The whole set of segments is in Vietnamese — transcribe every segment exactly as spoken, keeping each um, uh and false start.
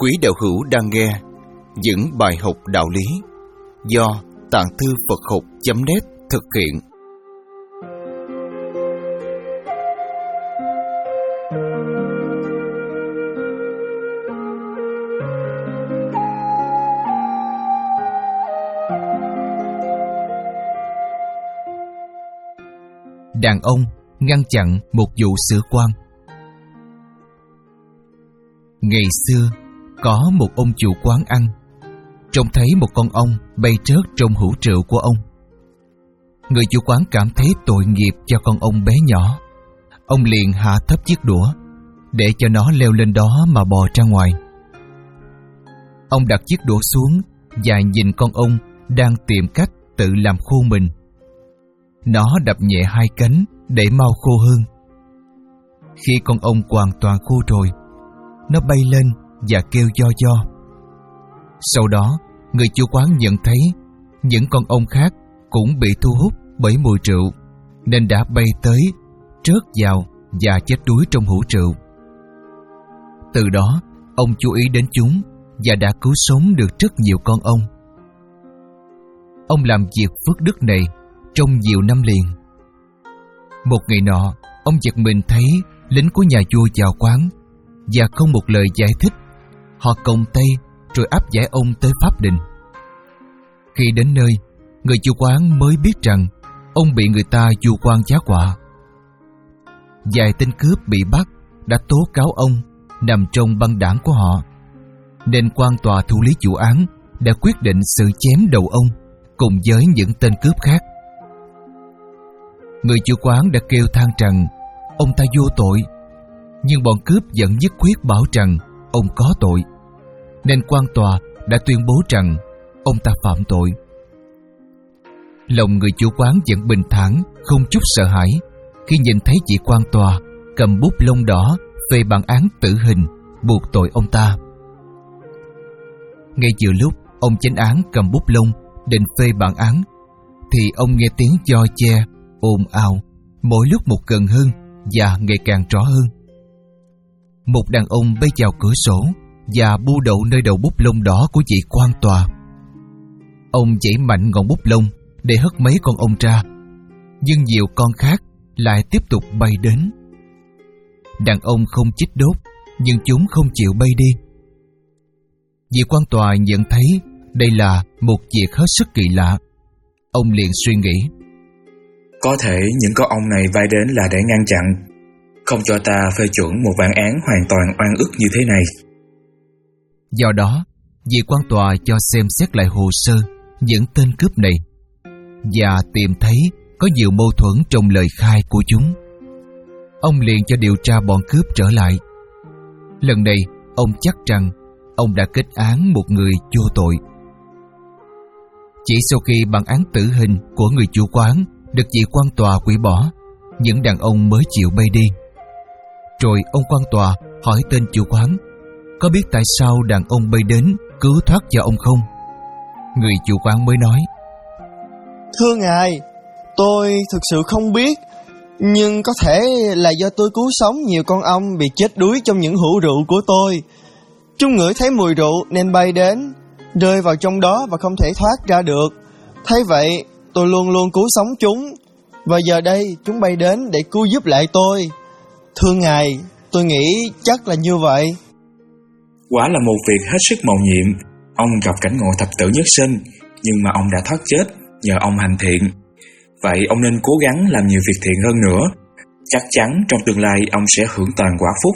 Quý đạo hữu đang nghe những bài học đạo lý do Tạng Thư Phật Học chấm net thực hiện. Đàn ông ngăn chặn một vụ sửa quan. Ngày xưa, có một ông chủ quán ăn, trông thấy một con ong bay trớt trong hũ rượu của ông. Người chủ quán cảm thấy tội nghiệp cho con ong bé nhỏ. Ông liền hạ thấp chiếc đũa để cho nó leo lên đó mà bò ra ngoài. Ông đặt chiếc đũa xuống và nhìn con ong đang tìm cách tự làm khô mình. Nó đập nhẹ hai cánh để mau khô hơn. Khi con ong hoàn toàn khô rồi, nó bay lên và kêu do do. Sau đó, người chủ quán nhận thấy những con ong khác cũng bị thu hút bởi mùi rượu, nên đã bay tới, trớt vào và chết đuối trong hũ rượu. Từ đó, ông chú ý đến chúng và đã cứu sống được rất nhiều con ong. Ông làm việc phước đức này trong nhiều năm liền. Một ngày nọ, ông giật mình thấy lính của nhà vua vào quán và không một lời giải thích. Họ còng tay rồi áp giải ông tới pháp đình. Khi đến nơi, người chủ quán mới biết rằng ông bị người ta vu oan giá họa. Vài tên cướp bị bắt đã tố cáo ông nằm trong băng đảng của họ, nên quan tòa thụ lý vụ án đã quyết định xử chém đầu ông cùng với những tên cướp khác. Người chủ quán đã kêu than rằng ông ta vô tội, nhưng bọn cướp vẫn nhất quyết bảo rằng ông có tội, nên quan tòa đã tuyên bố rằng ông ta phạm tội. Lòng người chủ quán vẫn bình thản, không chút sợ hãi khi nhìn thấy vị quan tòa cầm bút lông đỏ về bản án tử hình buộc tội ông ta. Ngay giữa lúc ông chánh án cầm bút lông định phê bản án, thì ông nghe tiếng do che ồn ào mỗi lúc một gần hơn và ngày càng rõ hơn. Một đàn ông bay vào cửa sổ và bu đậu nơi đầu bút lông đỏ của vị quan tòa. Ông giãy mạnh ngọn bút lông để hất mấy con ong ra, nhưng nhiều con khác lại tiếp tục bay đến. Đàn ông không chích đốt, nhưng chúng không chịu bay đi. Vị quan tòa nhận thấy đây là một việc hết sức kỳ lạ. Ông liền suy nghĩ: có thể những con ong này bay đến là để ngăn chặn, không cho ta phê chuẩn một bản án hoàn toàn oan ức như thế này. Do đó, vị quan tòa cho xem xét lại hồ sơ những tên cướp này và tìm thấy có nhiều mâu thuẫn trong lời khai của chúng. Ông liền cho điều tra bọn cướp trở lại. Lần này, ông chắc rằng ông đã kết án một người vô tội. Chỉ sau khi bản án tử hình của người chủ quán được vị quan tòa hủy bỏ, những đàn ông mới chịu bay đi. Rồi ông quan tòa hỏi tên chủ quán có biết tại sao đàn ông bay đến cứu thoát cho ông không. Người chủ quán mới nói: thưa ngài, tôi thực sự không biết, nhưng có thể là do tôi cứu sống nhiều con ong bị chết đuối trong những hũ rượu của tôi. Chúng ngửi thấy mùi rượu nên bay đến, rơi vào trong đó và không thể thoát ra được. Thấy vậy, tôi luôn luôn cứu sống chúng, và giờ đây chúng bay đến để cứu giúp lại tôi. Thưa ngài, tôi nghĩ chắc là như vậy. Quả là một việc hết sức mầu nhiệm. Ông gặp cảnh ngộ thập tử nhất sinh, nhưng mà ông đã thoát chết nhờ ông hành thiện. Vậy ông nên cố gắng làm nhiều việc thiện hơn nữa. Chắc chắn trong tương lai ông sẽ hưởng toàn quả phúc.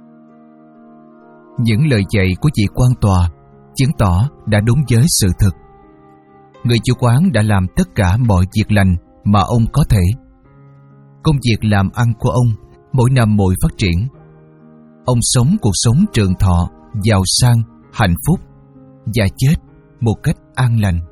Những lời dạy của vị quan tòa chứng tỏ đã đúng với sự thực. Người chủ quán đã làm tất cả mọi việc lành mà ông có thể. Công việc làm ăn của ông mỗi năm mỗi phát triển. Ông sống cuộc sống trường thọ, giàu sang, hạnh phúc và chết một cách an lành.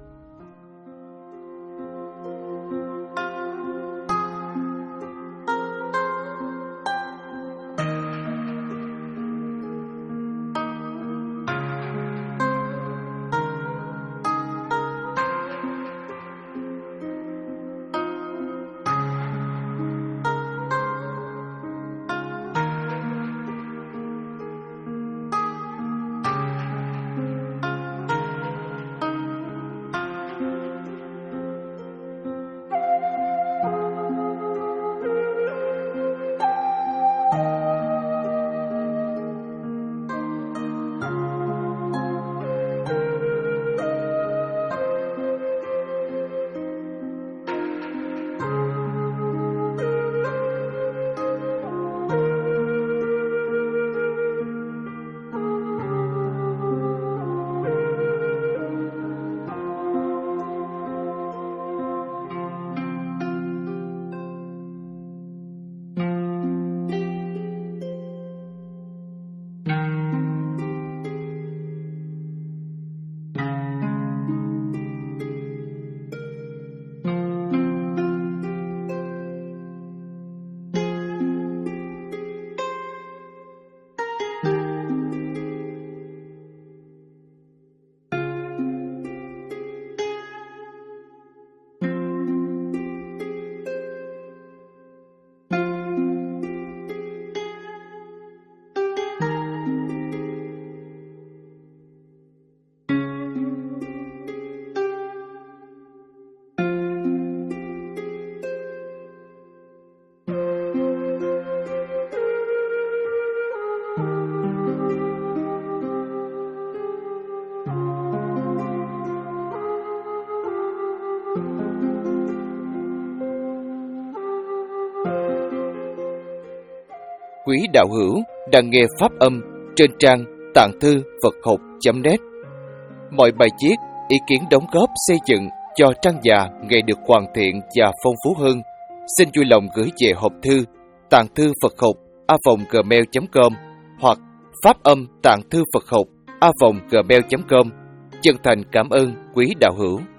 quý đạo hữu đang nghe pháp âm trên trang tạng thư Phật học chấm net. Mọi bài viết, ý kiến đóng góp xây dựng cho trang già ngày được hoàn thiện và phong phú hơn, xin vui lòng gửi về hộp thư tạng thư Phật học a vòng gmail chấm com hoặc pháp âm tạng thư Phật học a vòng gmail chấm com. Chân thành cảm ơn quý đạo hữu.